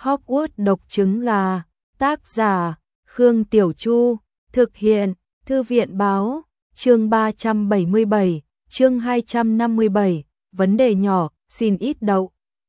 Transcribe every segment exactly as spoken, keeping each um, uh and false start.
Hogwarts độc trứng gà, tác giả, Khương Tiểu Chu, thực hiện, Thư viện báo, chương ba trăm bảy mươi bảy, chương hai trăm năm mươi bảy, vấn đề nhỏ, xin ít đậu.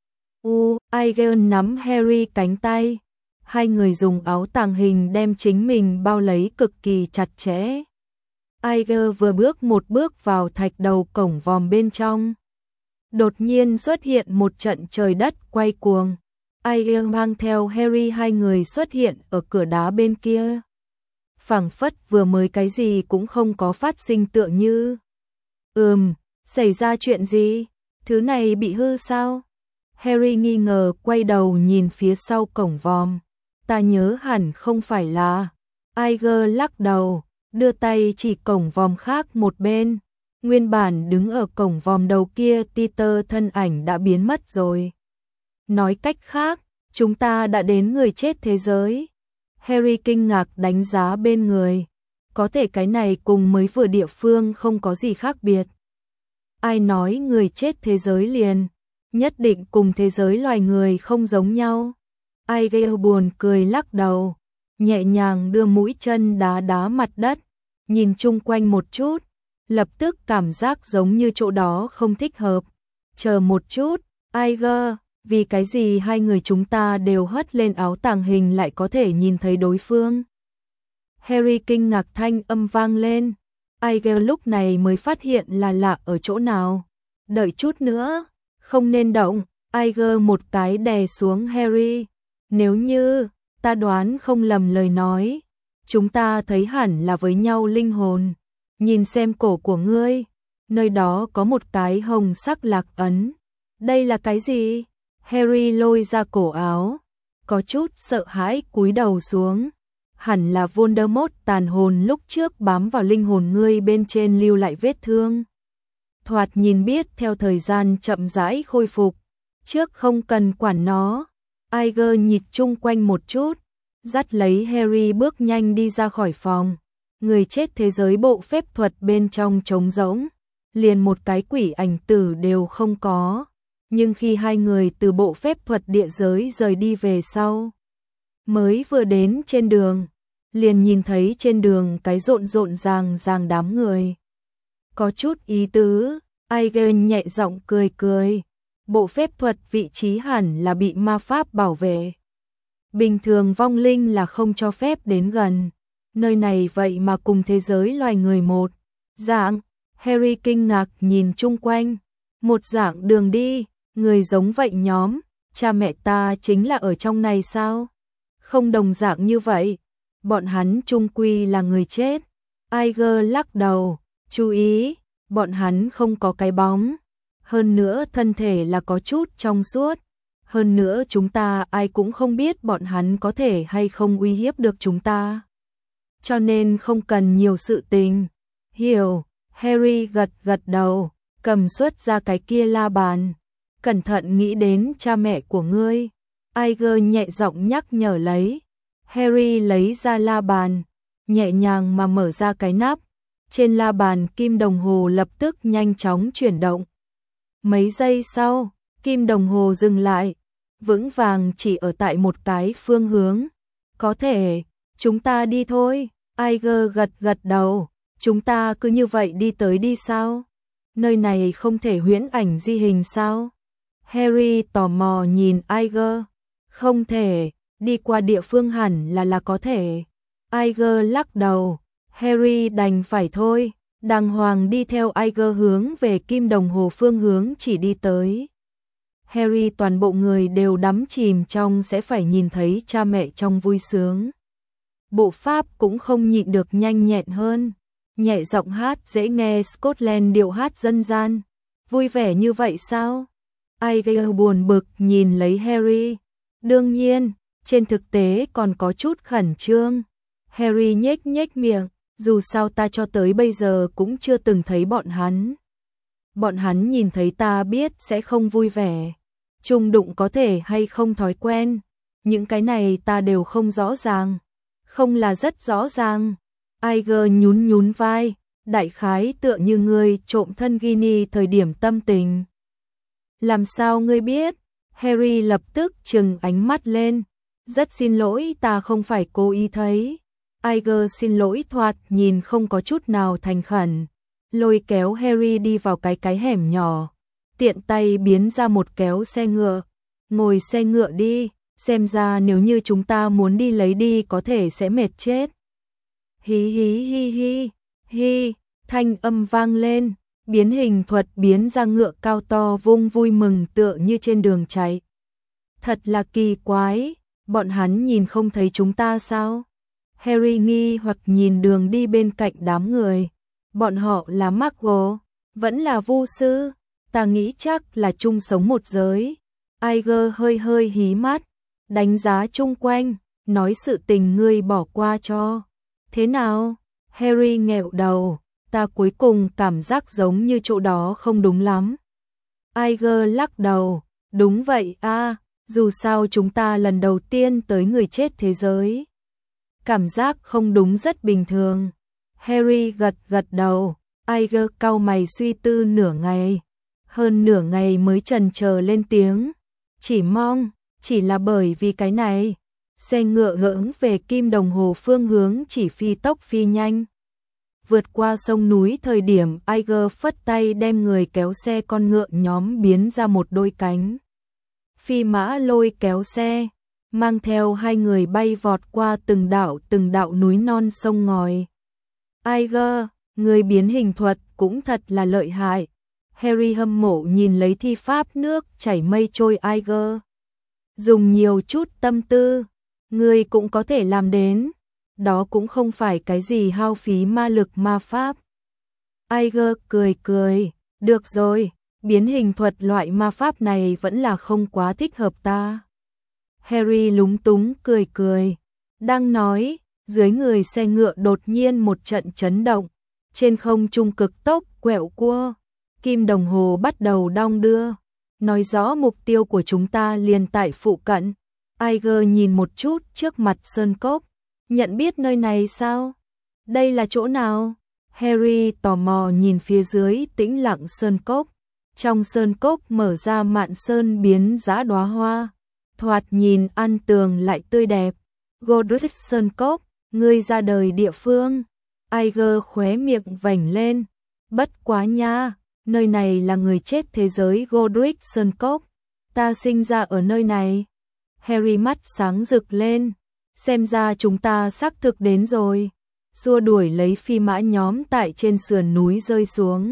U, Aegon nắm Harry cánh tay, hai người dùng áo tàng hình đem chính mình bao lấy cực kỳ chặt chẽ. Aegon vừa bước một bước vào thạch đầu cổng vòm bên trong. Đột nhiên xuất hiện một trận trời đất quay cuồng. Aegon mang theo Harry hai người xuất hiện ở cửa đá bên kia. Phảng phất vừa mới cái gì cũng không có phát sinh tựa như. Ừm, xảy ra chuyện gì? Thứ này bị hư sao? Harry nghi ngờ quay đầu nhìn phía sau cổng vòm. Ta nhớ hẳn không phải là. Aegon lắc đầu, đưa tay chỉ cổng vòm khác một bên. Nguyên bản đứng ở cổng vòm đầu kia Peter thân ảnh đã biến mất rồi. Nói cách khác, chúng ta đã đến người chết thế giới. Harry kinh ngạc đánh giá bên người. Có thể cái này cùng mới vừa địa phương không có gì khác biệt. Ai nói người chết thế giới liền, nhất định cùng thế giới loài người không giống nhau. Aegon buồn cười lắc đầu, nhẹ nhàng đưa mũi chân đá đá mặt đất, nhìn chung quanh một chút, lập tức cảm giác giống như chỗ đó không thích hợp. Chờ một chút, Aegon, vì cái gì hai người chúng ta đều hất lên áo tàng hình lại có thể nhìn thấy đối phương? Harry kinh ngạc thanh âm vang lên. Aegon lúc này mới phát hiện là lạ ở chỗ nào. Đợi chút nữa, không nên động. Aegon một cái đè xuống Harry. Nếu như ta đoán không lầm lời nói, chúng ta thấy hẳn là với nhau linh hồn. Nhìn xem cổ của ngươi, nơi đó có một cái hồng sắc lạc ấn. Đây là cái gì? Harry lôi ra cổ áo, có chút sợ hãi cúi đầu xuống. Hẳn là Voldemort tàn hồn lúc trước bám vào linh hồn ngươi bên trên lưu lại vết thương. Thoạt nhìn biết theo thời gian chậm rãi khôi phục, trước không cần quản nó. Aegon nhịt chung quanh một chút, dắt lấy Harry bước nhanh đi ra khỏi phòng. Người chết thế giới bộ phép thuật bên trong trống rỗng, liền một cái quỷ ảnh tử đều không có. Nhưng khi hai người từ bộ phép thuật địa giới rời đi về sau, mới vừa đến trên đường, liền nhìn thấy trên đường cái rộn rộn ràng ràng đám người. Có chút ý tứ, Aegon nhẹ giọng cười cười. Bộ phép thuật vị trí hẳn là bị ma pháp bảo vệ. Bình thường vong linh là không cho phép đến gần. Nơi này vậy mà cùng thế giới loài người một dạng. Harry kinh ngạc nhìn chung quanh. Một dạng đường đi, người giống vậy nhóm. Cha mẹ ta chính là ở trong này sao? Không đồng dạng như vậy. Bọn hắn chung quy là người chết. Aegon lắc đầu, chú ý, bọn hắn không có cái bóng. Hơn nữa thân thể là có chút trong suốt. Hơn nữa chúng ta ai cũng không biết bọn hắn có thể hay không uy hiếp được chúng ta. Cho nên không cần nhiều sự tình. Hiểu, Harry gật gật đầu, cầm xuất ra cái kia la bàn. Cẩn thận nghĩ đến cha mẹ của ngươi. Aegon nhẹ giọng nhắc nhở lấy. Harry lấy ra la bàn, nhẹ nhàng mà mở ra cái nắp. Trên la bàn kim đồng hồ lập tức nhanh chóng chuyển động. Mấy giây sau, kim đồng hồ dừng lại, vững vàng chỉ ở tại một cái phương hướng. Có thể, chúng ta đi thôi. Aegon gật gật đầu, chúng ta cứ như vậy đi tới đi sao? Nơi này không thể huyễn ảnh di hình sao? Harry tò mò nhìn Aegon. Không thể, đi qua địa phương hẳn là là có thể. Aegon lắc đầu, Harry đành phải thôi. Đàng hoàng đi theo Aegon hướng về kim đồng hồ phương hướng chỉ đi tới. Harry toàn bộ người đều đắm chìm trong sẽ phải nhìn thấy cha mẹ trong vui sướng. Bộ pháp cũng không nhịn được nhanh nhẹn hơn. Nhẹ giọng hát dễ nghe Scotland điệu hát dân gian. Vui vẻ như vậy sao? Aegon buồn bực nhìn lấy Harry. Đương nhiên, trên thực tế còn có chút khẩn trương. Harry nhếch nhếch miệng. Dù sao ta cho tới bây giờ cũng chưa từng thấy bọn hắn. Bọn hắn nhìn thấy ta biết sẽ không vui vẻ. Chung đụng có thể hay không thói quen. Những cái này ta đều không rõ ràng. Không là rất rõ ràng. Aegon nhún nhún vai. Đại khái tựa như ngươi trộm thân Ginny thời điểm tâm tình. Làm sao ngươi biết? Harry lập tức trừng ánh mắt lên. Rất xin lỗi, ta không phải cố ý thấy. Iger xin lỗi thoạt nhìn không có chút nào thành khẩn. Lôi kéo Harry đi vào cái cái hẻm nhỏ. Tiện tay biến ra một kéo xe ngựa. Ngồi xe ngựa đi, xem ra nếu như chúng ta muốn đi lấy đi có thể sẽ mệt chết. Hí hí hí hí, hí, thanh âm vang lên. Biến hình thuật biến ra ngựa cao to vung vui mừng tựa như trên đường chạy. Thật là kỳ quái, bọn hắn nhìn không thấy chúng ta sao? Harry nghi hoặc nhìn đường đi bên cạnh đám người. Bọn họ là Muggle, vẫn là vu sư, ta nghĩ chắc là chung sống một giới. Iger hơi hơi hí mắt, đánh giá chung quanh, nói sự tình ngươi bỏ qua cho. Thế nào? Harry nghẹo đầu, ta cuối cùng cảm giác giống như chỗ đó không đúng lắm. Iger lắc đầu, đúng vậy a, dù sao chúng ta lần đầu tiên tới người chết thế giới. Cảm giác không đúng rất bình thường. Harry gật gật đầu, Iger cau mày suy tư nửa ngày. Hơn nửa ngày mới chần chờ lên tiếng. Chỉ mong, chỉ là bởi vì cái này. Xe ngựa hướng về kim đồng hồ phương hướng chỉ phi tốc phi nhanh. Vượt qua sông núi thời điểm Iger phất tay đem người kéo xe con ngựa nhóm biến ra một đôi cánh. Phi mã lôi kéo xe, mang theo hai người bay vọt qua từng đảo từng đạo núi non sông ngòi. Iger, người biến hình thuật cũng thật là lợi hại. Harry hâm mộ nhìn lấy thi pháp nước chảy mây trôi Iger. Dùng nhiều chút tâm tư, người cũng có thể làm đến. Đó cũng không phải cái gì hao phí ma lực ma pháp. Iger cười cười, được rồi, biến hình thuật loại ma pháp này vẫn là không quá thích hợp ta. Harry lúng túng cười cười, đang nói, dưới người xe ngựa đột nhiên một trận chấn động, trên không trung cực tốc quẹo cua, kim đồng hồ bắt đầu đong đưa, nói rõ mục tiêu của chúng ta liền tại phụ cận. Iger nhìn một chút trước mặt sơn cốc, nhận biết nơi này sao? Đây là chỗ nào? Harry tò mò nhìn phía dưới tĩnh lặng sơn cốc. Trong sơn cốc mở ra mạn sơn biến dã đóa hoa, thoạt nhìn ăn tường lại tươi đẹp. Godric sơn cốc, ngươi ra đời địa phương. Iger khóe miệng vểnh lên. Bất quá nha, nơi này là người chết thế giới Godric sơn cốc. Ta sinh ra ở nơi này. Harry mắt sáng rực lên. Xem ra chúng ta xác thực đến rồi. Xua đuổi lấy phi mã nhóm tại trên sườn núi rơi xuống.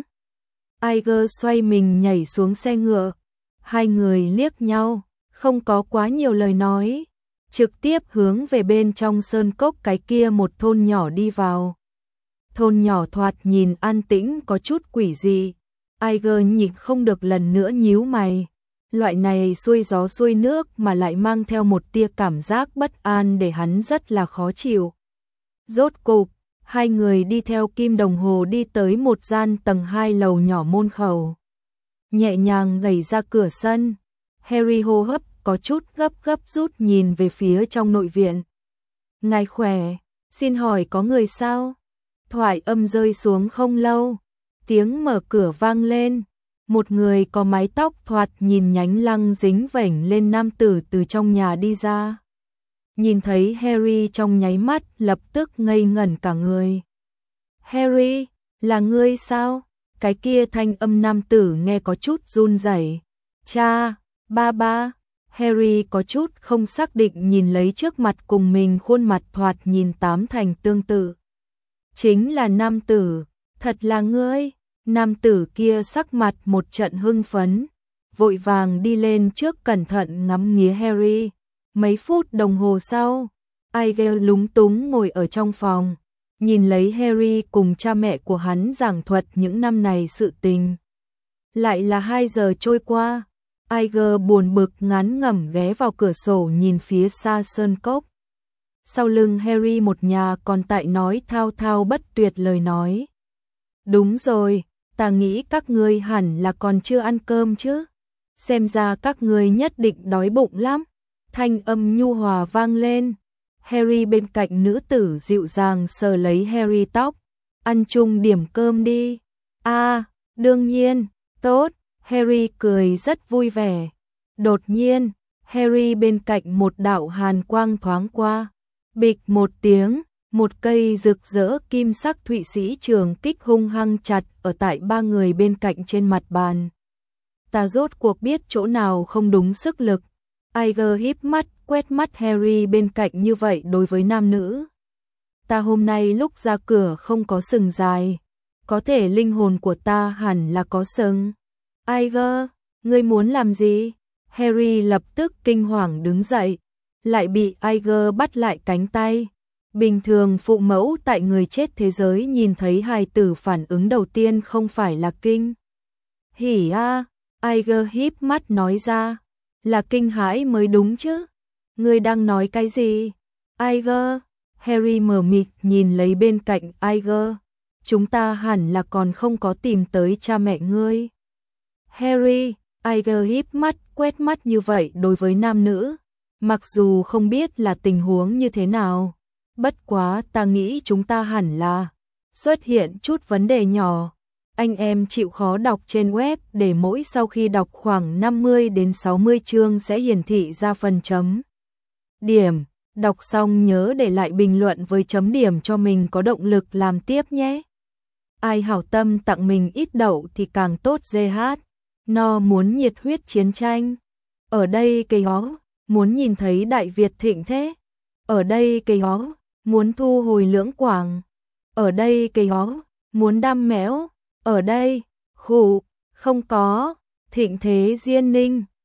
Iger xoay mình nhảy xuống xe ngựa. Hai người liếc nhau, không có quá nhiều lời nói. Trực tiếp hướng về bên trong sơn cốc cái kia một thôn nhỏ đi vào. Thôn nhỏ thoạt nhìn an tĩnh có chút quỷ dị. Iger nhịn không được lần nữa nhíu mày. Loại này xuôi gió xuôi nước mà lại mang theo một tia cảm giác bất an để hắn rất là khó chịu. Rốt cục, hai người đi theo kim đồng hồ đi tới một gian tầng hai lầu nhỏ môn khẩu. Nhẹ nhàng đẩy ra cửa sân, Harry hô hấp có chút gấp gấp rút nhìn về phía trong nội viện. Ngài khỏe, xin hỏi có người sao? Thoại âm rơi xuống không lâu, tiếng mở cửa vang lên. Một người có mái tóc thoạt nhìn nhánh lăng dính vểnh lên nam tử từ trong nhà đi ra. Nhìn thấy Harry trong nháy mắt lập tức ngây ngẩn cả người. Harry, là ngươi sao? Cái kia thanh âm nam tử nghe có chút run rẩy. Cha, ba ba. Harry có chút không xác định nhìn lấy trước mặt cùng mình khuôn mặt thoạt nhìn tám thành tương tự. Chính là nam tử, thật là ngươi. Nam tử kia sắc mặt một trận hưng phấn, vội vàng đi lên trước cẩn thận ngắm nghía Harry. Mấy phút đồng hồ sau, Iger lúng túng ngồi ở trong phòng, nhìn lấy Harry cùng cha mẹ của hắn giảng thuật những năm này sự tình. Lại là hai giờ trôi qua, Iger buồn bực ngán ngẩm ghé vào cửa sổ nhìn phía xa sơn cốc. Sau lưng Harry một nhà còn tại nói thao thao bất tuyệt lời nói. Đúng rồi, ta nghĩ các ngươi hẳn là còn chưa ăn cơm chứ. Xem ra các ngươi nhất định đói bụng lắm. Thanh âm nhu hòa vang lên. Harry bên cạnh nữ tử dịu dàng sờ lấy Harry tóc. Ăn chung điểm cơm đi. À, đương nhiên, tốt. Harry cười rất vui vẻ. Đột nhiên, Harry bên cạnh một đạo hàn quang thoáng qua. Bịch một tiếng, một cây rực rỡ kim sắc Thụy Sĩ trường kích hung hăng chặt ở tại ba người bên cạnh trên mặt bàn. Ta rốt cuộc biết chỗ nào không đúng sức lực. Iger híp mắt, quét mắt Harry bên cạnh như vậy đối với nam nữ. Ta hôm nay lúc ra cửa không có sừng dài. Có thể linh hồn của ta hẳn là có sừng. Iger, ngươi muốn làm gì? Harry lập tức kinh hoàng đứng dậy, lại bị Iger bắt lại cánh tay. Bình thường phụ mẫu tại người chết thế giới nhìn thấy hài tử phản ứng đầu tiên không phải là kinh hỉ a, à, Iger híp mắt nói ra, là kinh hãi mới đúng chứ. Ngươi đang nói cái gì? Iger, Harry mờ mịt nhìn lấy bên cạnh Iger. Chúng ta hẳn là còn không có tìm tới cha mẹ ngươi. Harry, Iger híp mắt, quét mắt như vậy đối với nam nữ. Mặc dù không biết là tình huống như thế nào, bất quá ta nghĩ chúng ta hẳn là xuất hiện chút vấn đề nhỏ. Anh em chịu khó đọc trên web để mỗi sau khi đọc khoảng năm mươi đến sáu mươi chương sẽ hiển thị ra phần chấm điểm. Đọc xong nhớ để lại bình luận với chấm điểm cho mình có động lực làm tiếp nhé. Ai hảo tâm tặng mình ít đậu thì càng tốt dê hát. No muốn nhiệt huyết chiến tranh. Ở đây cây hó, muốn nhìn thấy Đại Việt thịnh thế. Ở đây cây hó, muốn thu hồi Lưỡng Quảng. Ở đây cây hó, muốn đam mẽo. Ở đây, khủ, không có, thịnh thế Diên Ninh.